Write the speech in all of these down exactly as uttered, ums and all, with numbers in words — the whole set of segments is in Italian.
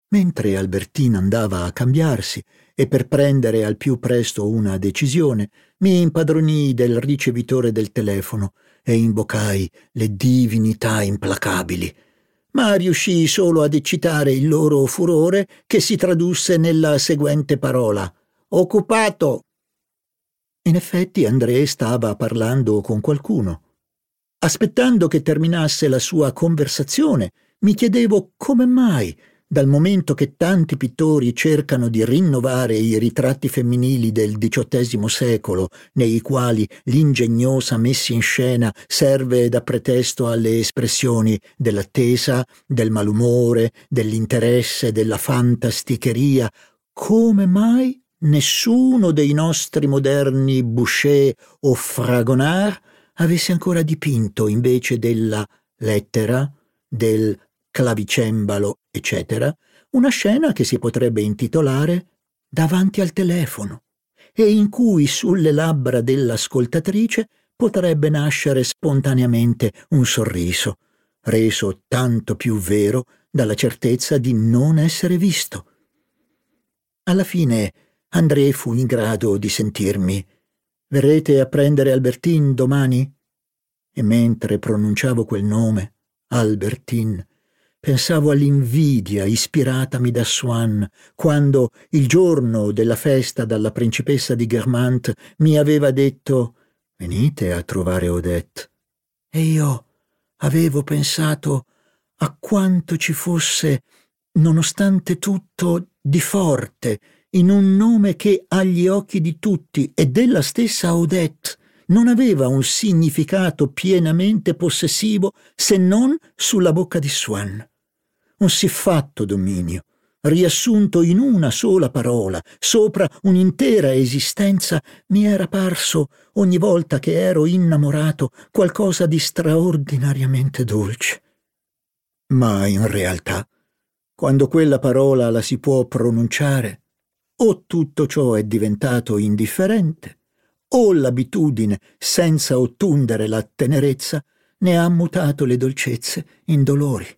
Mentre Albertine andava a cambiarsi e per prendere al più presto una decisione, mi impadronii del ricevitore del telefono e invocai le divinità implacabili, ma riuscii solo ad eccitare il loro furore, che si tradusse nella seguente parola: «Occupato!». In effetti André stava parlando con qualcuno. Aspettando che terminasse la sua conversazione, mi chiedevo come mai, dal momento che tanti pittori cercano di rinnovare i ritratti femminili del diciottesimo secolo, nei quali l'ingegnosa messa in scena serve da pretesto alle espressioni dell'attesa, del malumore, dell'interesse, della fantasticheria, come mai nessuno dei nostri moderni Boucher o Fragonard avesse ancora dipinto, invece della lettera, del clavicembalo, eccetera, una scena che si potrebbe intitolare «Davanti al telefono» e in cui sulle labbra dell'ascoltatrice potrebbe nascere spontaneamente un sorriso, reso tanto più vero dalla certezza di non essere visto. Alla fine André fu in grado di sentirmi: «Verrete a prendere Albertine domani?» E mentre pronunciavo quel nome, Albertine, pensavo all'invidia ispiratami da Swann quando, il giorno della festa dalla principessa di Guermantes, mi aveva detto: «Venite a trovare Odette». E io avevo pensato a quanto ci fosse, nonostante tutto, di forte in un nome che agli occhi di tutti e della stessa Odette non aveva un significato pienamente possessivo se non sulla bocca di Swann. Un siffatto dominio, riassunto in una sola parola, sopra un'intera esistenza, mi era parso, ogni volta che ero innamorato, qualcosa di straordinariamente dolce. Ma in realtà, quando quella parola la si può pronunciare, o tutto ciò è diventato indifferente, o l'abitudine, senza ottundere la tenerezza, ne ha mutato le dolcezze in dolori.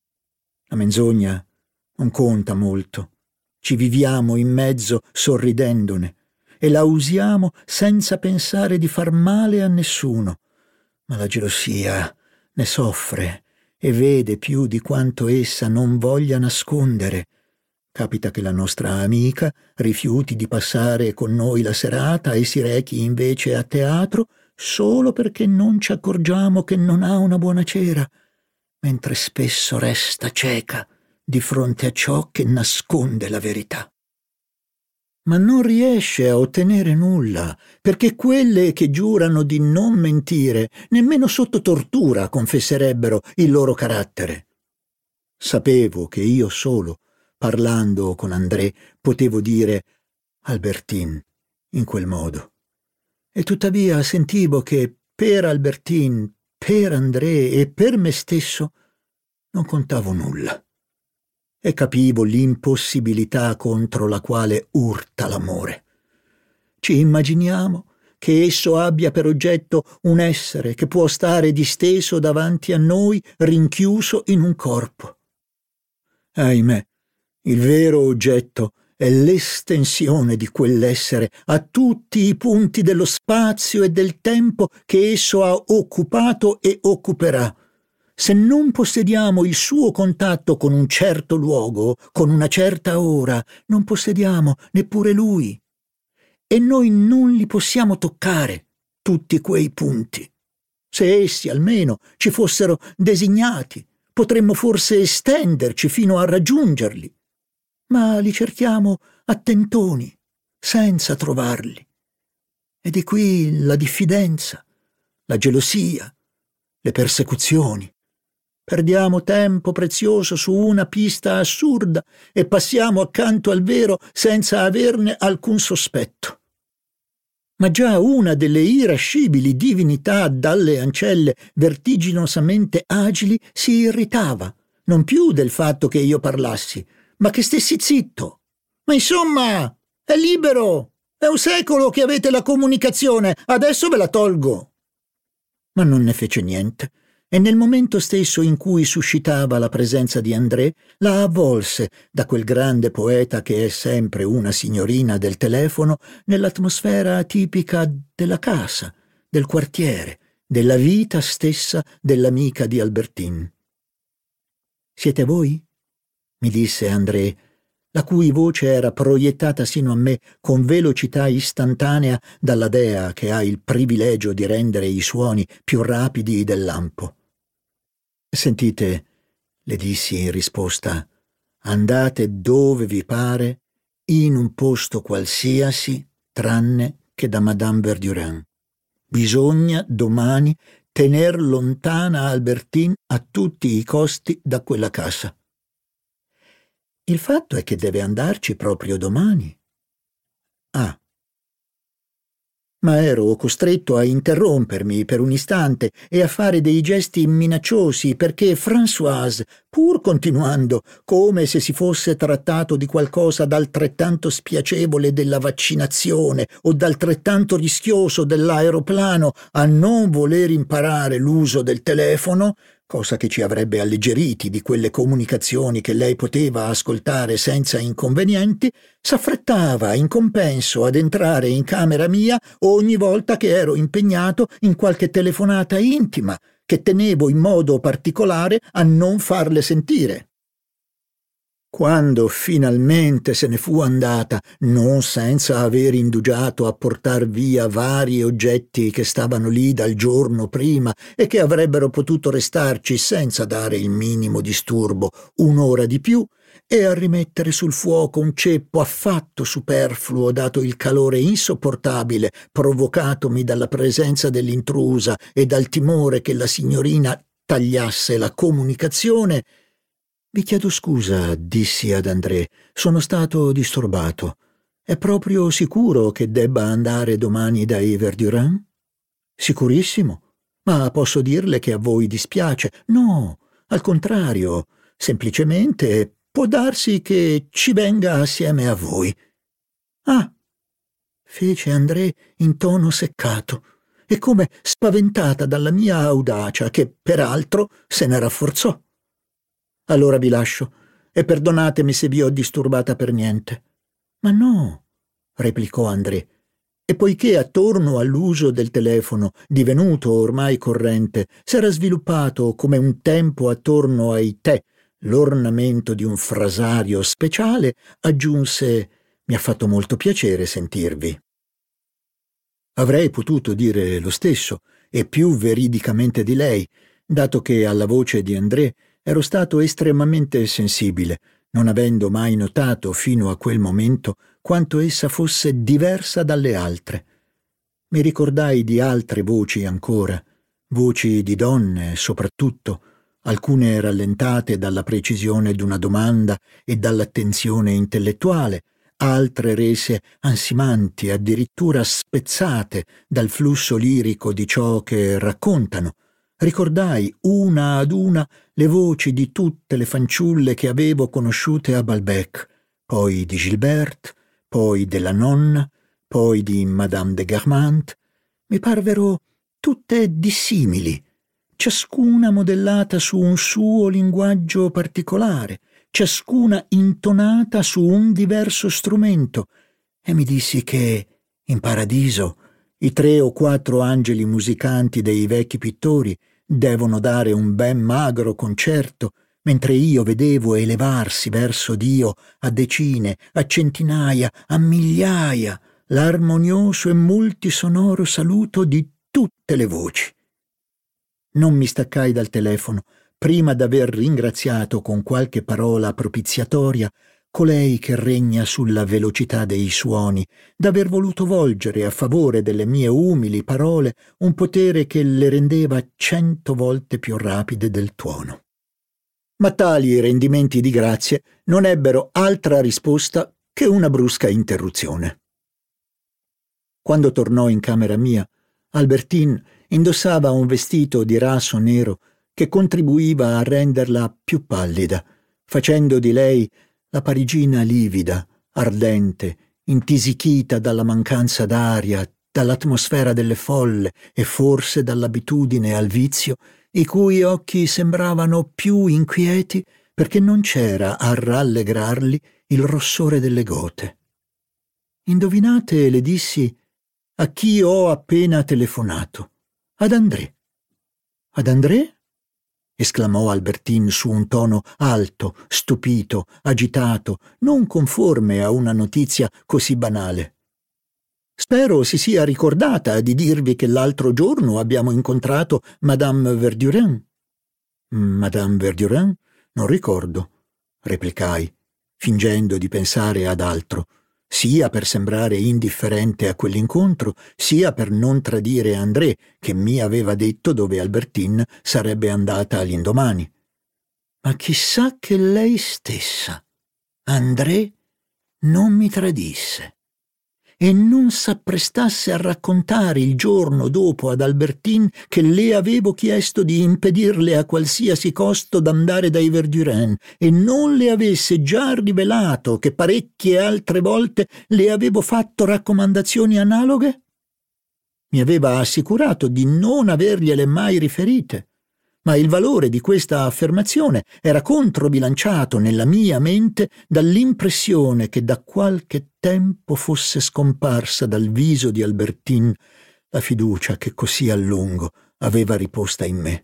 La menzogna non conta molto, ci viviamo in mezzo sorridendone e la usiamo senza pensare di far male a nessuno, ma la gelosia ne soffre e vede più di quanto essa non voglia nascondere. Capita che la nostra amica rifiuti di passare con noi la serata e si rechi invece a teatro solo perché non ci accorgiamo che non ha una buona cera, mentre spesso resta cieca di fronte a ciò che nasconde la verità. Ma non riesce a ottenere nulla, perché quelle che giurano di non mentire nemmeno sotto tortura confesserebbero il loro carattere. Sapevo che io solo, parlando con André, potevo dire Albertine in quel modo. E tuttavia sentivo che per Albertine, per André e per me stesso non contavo nulla. E capivo l'impossibilità contro la quale urta l'amore. Ci immaginiamo che esso abbia per oggetto un essere che può stare disteso davanti a noi, rinchiuso in un corpo. Ahimè, il vero oggetto è l'estensione di quell'essere a tutti i punti dello spazio e del tempo che esso ha occupato e occuperà. Se non possediamo il suo contatto con un certo luogo, con una certa ora, non possediamo neppure lui. E noi non li possiamo toccare, tutti quei punti. Se essi almeno ci fossero designati, potremmo forse estenderci fino a raggiungerli. Ma li cerchiamo a tentoni, senza trovarli. E di qui la diffidenza, la gelosia, le persecuzioni. Perdiamo tempo prezioso su una pista assurda e passiamo accanto al vero senza averne alcun sospetto. Ma già una delle irascibili divinità dalle ancelle vertiginosamente agili si irritava, non più del fatto che io parlassi, ma che stessi zitto. Ma insomma, è libero! È un secolo che avete la comunicazione, adesso ve la tolgo. Ma non ne fece niente. e nel momento stesso in cui suscitava la presenza di André, la avvolse, da quel grande poeta che è sempre una signorina del telefono, nell'atmosfera tipica della casa, del quartiere, della vita stessa dell'amica di Albertine. «Siete voi?» mi disse André, la cui voce era proiettata sino a me con velocità istantanea dalla dea che ha il privilegio di rendere i suoni più rapidi del lampo. «Sentite», le dissi in risposta, «andate dove vi pare, in un posto qualsiasi, tranne che da Madame Verdurin. Bisogna domani tener lontana Albertine a tutti i costi da quella casa». «Il fatto è che deve andarci proprio domani». «Ah». Ma ero costretto a interrompermi per un istante e a fare dei gesti minacciosi perché Françoise, pur continuando come se si fosse trattato di qualcosa d'altrettanto spiacevole della vaccinazione o d'altrettanto rischioso dell'aeroplano, a non voler imparare l'uso del telefono, cosa che ci avrebbe alleggeriti di quelle comunicazioni che lei poteva ascoltare senza inconvenienti, s'affrettava in compenso ad entrare in camera mia ogni volta che ero impegnato in qualche telefonata intima che tenevo in modo particolare a non farle sentire. Quando finalmente se ne fu andata, non senza aver indugiato a portar via vari oggetti che stavano lì dal giorno prima e che avrebbero potuto restarci senza dare il minimo disturbo un'ora di più, e a rimettere sul fuoco un ceppo affatto superfluo dato il calore insopportabile provocatomi dalla presenza dell'intrusa e dal timore che la signorina tagliasse la comunicazione, «Vi chiedo scusa», dissi ad André, «sono stato disturbato. È proprio sicuro che debba andare domani dai Verdurin?» «Sicurissimo. Ma posso dirle che a voi dispiace?» «No, al contrario. Semplicemente può darsi che ci venga assieme a voi». «Ah», fece André in tono seccato, e come spaventata dalla mia audacia, che peraltro se ne rafforzò. «Allora vi lascio, e perdonatemi se vi ho disturbata per niente». «Ma no», replicò André, e poiché attorno all'uso del telefono, divenuto ormai corrente, s'era sviluppato come un tempo attorno ai tè l'ornamento di un frasario speciale, aggiunse: «Mi ha fatto molto piacere sentirvi». Avrei potuto dire lo stesso, e più veridicamente di lei, dato che alla voce di André ero stato estremamente sensibile, non avendo mai notato fino a quel momento quanto essa fosse diversa dalle altre. Mi ricordai di altre voci ancora, voci di donne soprattutto, alcune rallentate dalla precisione d'una domanda e dall'attenzione intellettuale, altre rese ansimanti, addirittura spezzate dal flusso lirico di ciò che raccontano. Ricordai una ad una le voci di tutte le fanciulle che avevo conosciute a Balbec, poi di Gilberte, poi della nonna, poi di Madame de Guermantes. Mi parvero tutte dissimili, ciascuna modellata su un suo linguaggio particolare, ciascuna intonata su un diverso strumento, e mi dissi che, in paradiso, i tre o quattro angeli musicanti dei vecchi pittori devono dare un ben magro concerto, mentre io vedevo elevarsi verso Dio a decine, a centinaia, a migliaia, l'armonioso e multisonoro saluto di tutte le voci. Non mi staccai dal telefono prima d'aver ringraziato con qualche parola propiziatoria colei che regna sulla velocità dei suoni, d'aver voluto volgere a favore delle mie umili parole un potere che le rendeva cento volte più rapide del tuono. Ma tali rendimenti di grazie non ebbero altra risposta che una brusca interruzione. Quando tornò in camera mia, Albertine indossava un vestito di raso nero che contribuiva a renderla più pallida, facendo di lei la parigina livida, ardente, intisichita dalla mancanza d'aria, dall'atmosfera delle folle e forse dall'abitudine al vizio i cui occhi sembravano più inquieti perché non c'era a rallegrarli il rossore delle gote. Indovinate, le dissi, a chi ho appena telefonato? Ad André. Ad André? Esclamò Albertine su un tono alto, stupito, agitato, non conforme a una notizia così banale. Spero si sia ricordata di dirvi che l'altro giorno abbiamo incontrato Madame Verdurin. Madame Verdurin? Non ricordo, replicai, fingendo di pensare ad altro, sia per sembrare indifferente a quell'incontro, sia per non tradire André, che mi aveva detto dove Albertine sarebbe andata all'indomani. Ma chissà che lei stessa, André, non mi tradisse e non s'apprestasse a raccontare il giorno dopo ad Albertine che le avevo chiesto di impedirle a qualsiasi costo d'andare dai Verdurin e non le avesse già rivelato che parecchie altre volte le avevo fatto raccomandazioni analoghe? Mi aveva assicurato di non avergliele mai riferite, ma il valore di questa affermazione era controbilanciato nella mia mente dall'impressione che da qualche tempo fosse scomparsa dal viso di Albertine la fiducia che così a lungo aveva riposta in me.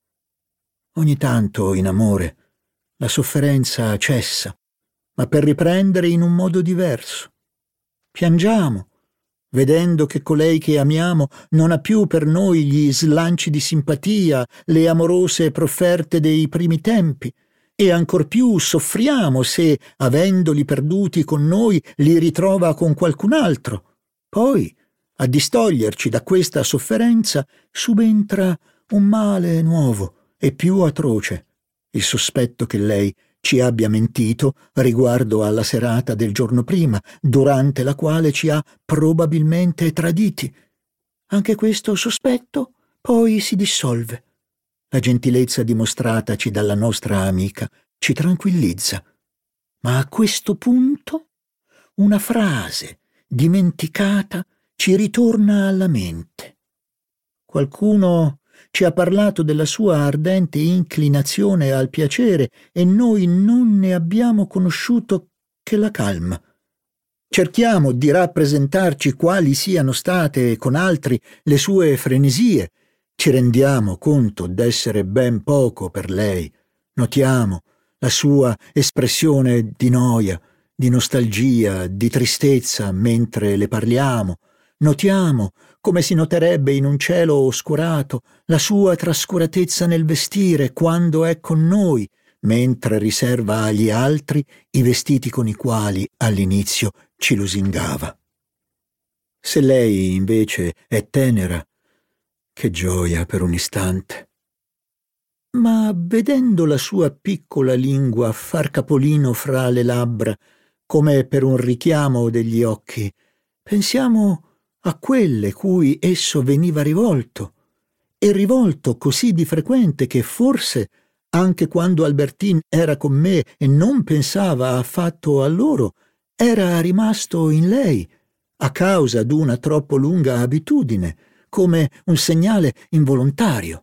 Ogni tanto, in amore, la sofferenza cessa, ma per riprendere in un modo diverso. Piangiamo, vedendo che colei che amiamo non ha più per noi gli slanci di simpatia, le amorose profferte dei primi tempi, e ancor più soffriamo se, avendoli perduti con noi, li ritrova con qualcun altro. Poi, a distoglierci da questa sofferenza, subentra un male nuovo e più atroce, il sospetto che lei ci abbia mentito riguardo alla serata del giorno prima, durante la quale ci ha probabilmente traditi. Anche questo sospetto poi si dissolve. La gentilezza dimostrataci dalla nostra amica ci tranquillizza. Ma a questo punto una frase dimenticata ci ritorna alla mente. Qualcuno ci ha parlato della sua ardente inclinazione al piacere e noi non ne abbiamo conosciuto che la calma. Cerchiamo di rappresentarci quali siano state con altri le sue frenesie. Ci rendiamo conto d'essere ben poco per lei. Notiamo la sua espressione di noia, di nostalgia, di tristezza mentre le parliamo. Notiamo, come si noterebbe in un cielo oscurato, la sua trascuratezza nel vestire quando è con noi, mentre riserva agli altri i vestiti con i quali all'inizio ci lusingava. Se lei invece è tenera, che gioia per un istante. Ma vedendo la sua piccola lingua far capolino fra le labbra, come per un richiamo degli occhi, pensiamo a quelle cui esso veniva rivolto, e rivolto così di frequente che forse, anche quando Albertine era con me e non pensava affatto a loro, era rimasto in lei, a causa d'una troppo lunga abitudine, come un segnale involontario.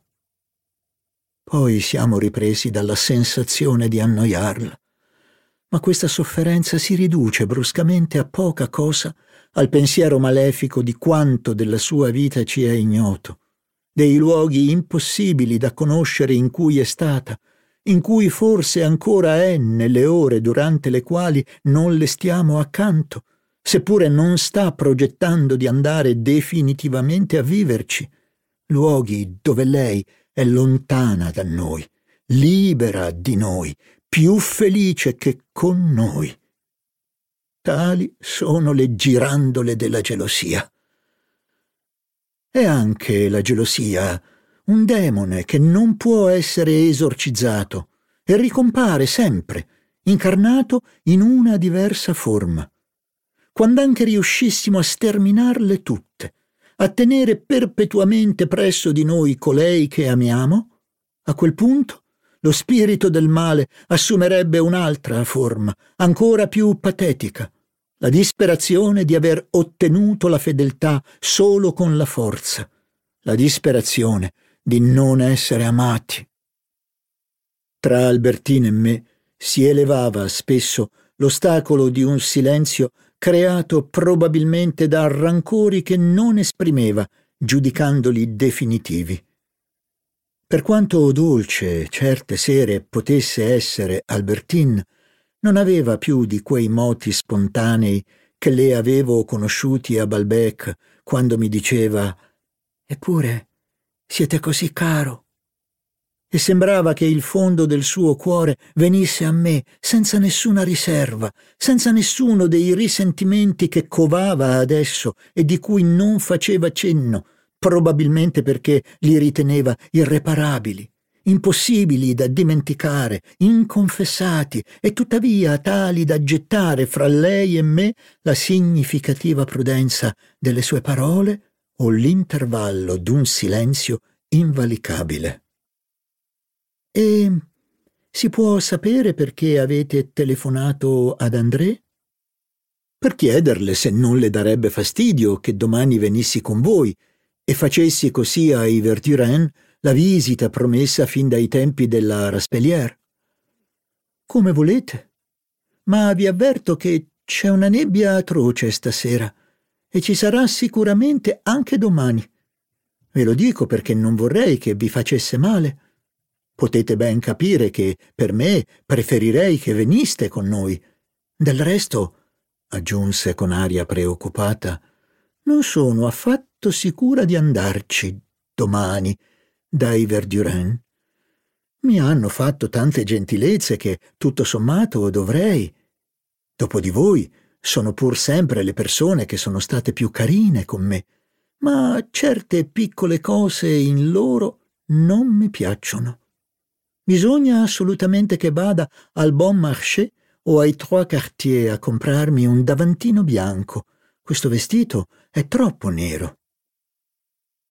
Poi siamo ripresi dalla sensazione di annoiarla, ma questa sofferenza si riduce bruscamente a poca cosa al pensiero malefico di quanto della sua vita ci è ignoto, dei luoghi impossibili da conoscere in cui è stata, in cui forse ancora è nelle ore durante le quali non le stiamo accanto, seppure non sta progettando di andare definitivamente a viverci, luoghi dove lei è lontana da noi, libera di noi, più felice che con noi. Tali sono le girandole della gelosia. È anche la gelosia un demone che non può essere esorcizzato e ricompare sempre, incarnato in una diversa forma. Quand'anche riuscissimo a sterminarle tutte, a tenere perpetuamente presso di noi colei che amiamo, a quel punto lo spirito del male assumerebbe un'altra forma, ancora più patetica, la disperazione di aver ottenuto la fedeltà solo con la forza, la disperazione di non essere amati. Tra Albertine e me si elevava spesso l'ostacolo di un silenzio creato probabilmente da rancori che non esprimeva, giudicandoli definitivi. Per quanto dolce certe sere potesse essere Albertine, non aveva più di quei moti spontanei che le avevo conosciuti a Balbec quando mi diceva «Eppure siete così caro». E sembrava che il fondo del suo cuore venisse a me senza nessuna riserva, senza nessuno dei risentimenti che covava adesso e di cui non faceva cenno, probabilmente perché li riteneva irreparabili, impossibili da dimenticare, inconfessati e tuttavia tali da gettare fra lei e me la significativa prudenza delle sue parole o l'intervallo d'un silenzio invalicabile. E si può sapere perché avete telefonato ad André? Per chiederle se non le darebbe fastidio che domani venissi con voi e facessi così ai Verdurins la visita promessa fin dai tempi della Raspellière. Come volete, ma vi avverto che c'è una nebbia atroce stasera e ci sarà sicuramente anche domani. Ve lo dico perché non vorrei che vi facesse male. Potete ben capire che per me preferirei che veniste con noi. Del resto, aggiunse con aria preoccupata, non sono affatto sicura di andarci domani dai Verdurins. Mi hanno fatto tante gentilezze che, tutto sommato, dovrei. Dopo di voi, sono pur sempre le persone che sono state più carine con me, ma certe piccole cose in loro non mi piacciono. Bisogna assolutamente che vada al Bon Marché o ai Trois Quartiers a comprarmi un davantino bianco. Questo vestito è troppo nero.